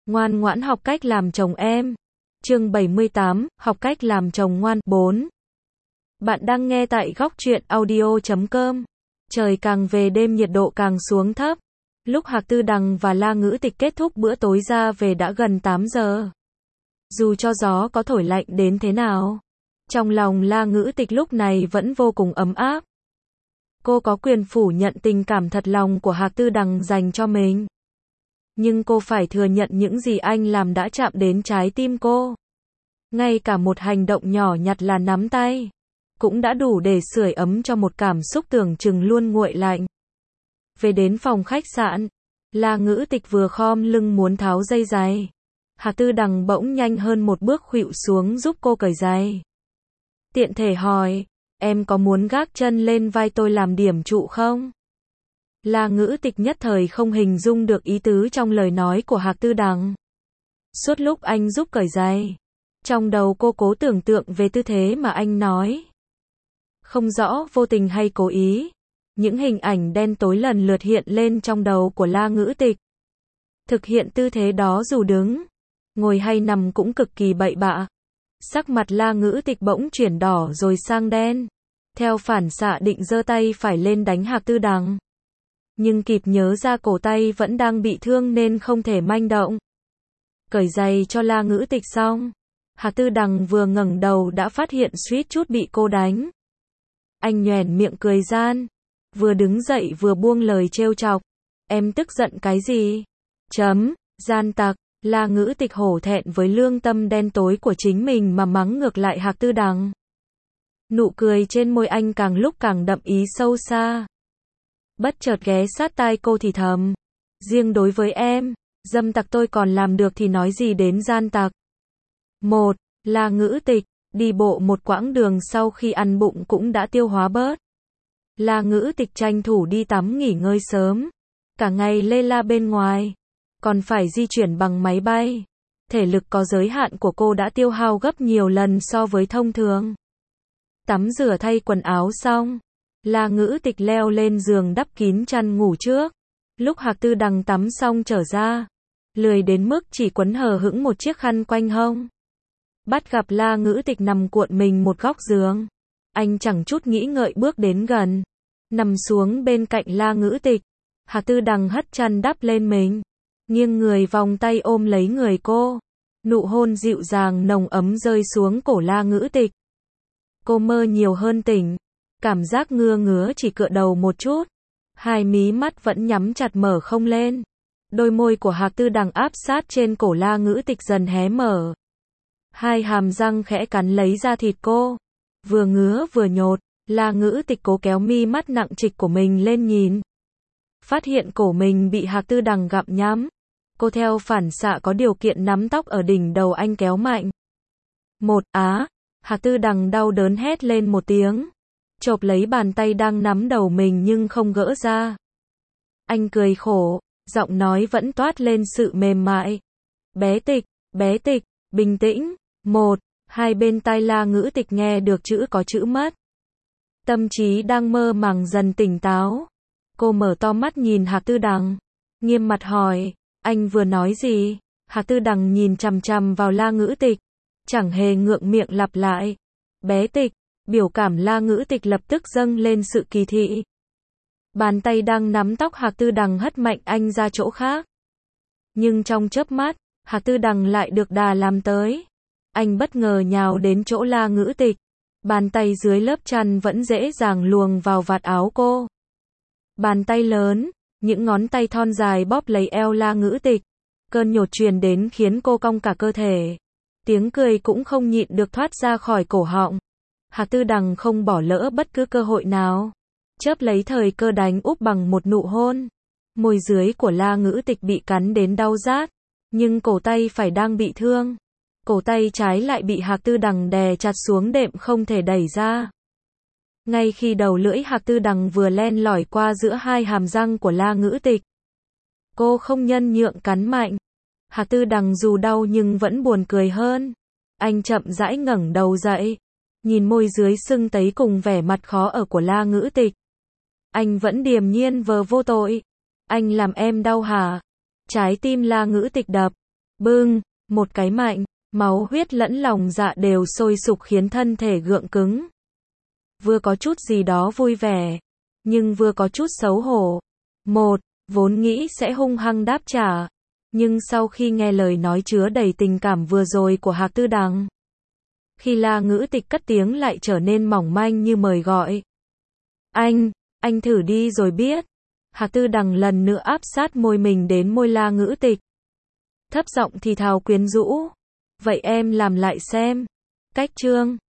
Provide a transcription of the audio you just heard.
Ngoan ngoãn học cách làm chồng em. Chương 78, học cách làm chồng ngoan. 4. Bạn đang nghe tại góc truyện audio.com. Trời càng về đêm nhiệt độ càng xuống thấp. Lúc Hạc Tư Đằng và La Ngữ Tịch kết thúc bữa tối ra về đã gần 8 giờ. Dù cho gió có thổi lạnh đến thế nào, trong lòng La Ngữ Tịch lúc này vẫn vô cùng ấm áp. Cô có quyền phủ nhận tình cảm thật lòng của Hạc Tư Đằng dành cho mình. Nhưng cô phải thừa nhận những gì anh làm đã chạm đến trái tim cô. Ngay cả một hành động nhỏ nhặt là nắm tay, cũng đã đủ để sưởi ấm cho một cảm xúc tưởng chừng luôn nguội lạnh. Về đến phòng khách sạn, La Ngữ Tịch vừa khom lưng muốn tháo dây giày. Hạc Tư Đằng bỗng nhanh hơn một bước khuỵu xuống giúp cô cởi giày. Tiện thể hỏi, em có muốn gác chân lên vai tôi làm điểm trụ không? La Ngữ Tịch nhất thời không hình dung được ý tứ trong lời nói của Hạc Tư Đằng. Suốt lúc anh giúp cởi giày, trong đầu cô cố tưởng tượng về tư thế mà anh nói. Không rõ vô tình hay cố ý, những hình ảnh đen tối lần lượt hiện lên trong đầu của La Ngữ Tịch. Thực hiện tư thế đó dù đứng, ngồi hay nằm cũng cực kỳ bậy bạ. Sắc mặt La Ngữ Tịch bỗng chuyển đỏ rồi sang đen. Theo phản xạ định giơ tay phải lên đánh Hạc Tư Đằng. Nhưng kịp nhớ ra cổ tay vẫn đang bị thương nên không thể manh động. Cởi giày cho La Ngữ Tịch xong, Hạc Tư Đằng vừa ngẩng đầu đã phát hiện suýt chút bị cô đánh. Anh nhoẻn miệng cười gian, vừa đứng dậy vừa buông lời trêu chọc. Em tức giận cái gì? Gian tặc. La Ngữ Tịch hổ thẹn với lương tâm đen tối của chính mình mà mắng ngược lại Hạc Tư Đằng. Nụ cười trên môi anh càng lúc càng đậm ý sâu xa. Bất chợt ghé sát tai cô thì thầm. Riêng đối với em, dâm tặc tôi còn làm được thì nói gì đến gian tặc. 1. La Ngữ Tịch, đi bộ một quãng đường sau khi ăn bụng cũng đã tiêu hóa bớt. La Ngữ Tịch tranh thủ đi tắm nghỉ ngơi sớm. Cả ngày lê la bên ngoài, còn phải di chuyển bằng máy bay. Thể lực có giới hạn của cô đã tiêu hao gấp nhiều lần so với thông thường. Tắm rửa thay quần áo xong, La Ngữ Tịch leo lên giường đắp kín chăn ngủ trước. Lúc Hạc Tư Đằng tắm xong trở ra, lười đến mức chỉ quấn hờ hững một chiếc khăn quanh hông. Bắt gặp La Ngữ Tịch nằm cuộn mình một góc giường, anh chẳng chút nghĩ ngợi bước đến gần, nằm xuống bên cạnh La Ngữ Tịch. Hạc Tư Đằng hất chăn đắp lên mình, nghiêng người vòng tay ôm lấy người cô. Nụ hôn dịu dàng nồng ấm rơi xuống cổ La Ngữ Tịch. Cô mơ nhiều hơn tỉnh, cảm giác ngứa ngứa chỉ cựa đầu một chút. Hai mí mắt vẫn nhắm chặt mở không lên. Đôi môi của Hạc Tư Đằng áp sát trên cổ La Ngữ Tịch dần hé mở. Hai hàm răng khẽ cắn lấy da thịt cô. Vừa ngứa vừa nhột, La Ngữ Tịch cố kéo mi mắt nặng trịch của mình lên nhìn. Phát hiện cổ mình bị Hạc Tư Đằng gặm nhắm. Cô theo phản xạ có điều kiện nắm tóc ở đỉnh đầu anh kéo mạnh. Hạc Tư Đằng đau đớn hét lên một tiếng. Chộp lấy bàn tay đang nắm đầu mình nhưng không gỡ ra. Anh cười khổ, giọng nói vẫn toát lên sự mềm mại. Bé Tịch, bình tĩnh. Hai bên tai La Ngữ Tịch nghe được chữ có chữ mất. Tâm trí đang mơ màng dần tỉnh táo. Cô mở to mắt nhìn Hạc Tư Đằng, nghiêm mặt hỏi, anh vừa nói gì? Hạc Tư Đằng nhìn chằm chằm vào La Ngữ Tịch, chẳng hề ngượng miệng lặp lại. Bé Tịch. Biểu cảm La Ngữ Tịch lập tức dâng lên sự kỳ thị. Bàn tay đang nắm tóc Hạc Tư Đằng hất mạnh anh ra chỗ khác. Nhưng trong chớp mắt, Hạc Tư Đằng lại được đà làm tới. Anh bất ngờ nhào đến chỗ La Ngữ Tịch. Bàn tay dưới lớp chăn vẫn dễ dàng luồn vào vạt áo cô. Bàn tay lớn, những ngón tay thon dài bóp lấy eo La Ngữ Tịch. Cơn nhột truyền đến khiến cô cong cả cơ thể. Tiếng cười cũng không nhịn được thoát ra khỏi cổ họng. Hạc Tư Đằng không bỏ lỡ bất cứ cơ hội nào. Chớp lấy thời cơ đánh úp bằng một nụ hôn. Môi dưới của La Ngữ Tịch bị cắn đến đau rát. Nhưng cổ tay phải đang bị thương. Cổ tay trái lại bị Hạc Tư Đằng đè chặt xuống đệm không thể đẩy ra. Ngay khi đầu lưỡi Hạc Tư Đằng vừa len lỏi qua giữa hai hàm răng của La Ngữ Tịch, cô không nhân nhượng cắn mạnh. Hạc Tư Đằng dù đau nhưng vẫn buồn cười hơn. Anh chậm rãi ngẩng đầu dậy, nhìn môi dưới sưng tấy cùng vẻ mặt khó ở của La Ngữ Tịch. Anh vẫn điềm nhiên vờ vô tội. Anh làm em đau hả? Trái tim La Ngữ Tịch đập. Bưng, một cái mạnh, máu huyết lẫn lòng dạ đều sôi sục khiến thân thể gượng cứng. Vừa có chút gì đó vui vẻ, nhưng vừa có chút xấu hổ. Vốn nghĩ sẽ hung hăng đáp trả, nhưng sau khi nghe lời nói chứa đầy tình cảm vừa rồi của Hạc Tư Đằng, khi La Ngữ Tịch cất tiếng lại trở nên mỏng manh như mời gọi. Anh thử đi rồi biết. Hạc Tư Đằng lần nữa áp sát môi mình đến môi La Ngữ Tịch. Thấp giọng thì thào quyến rũ. Vậy em làm lại xem. Cách chương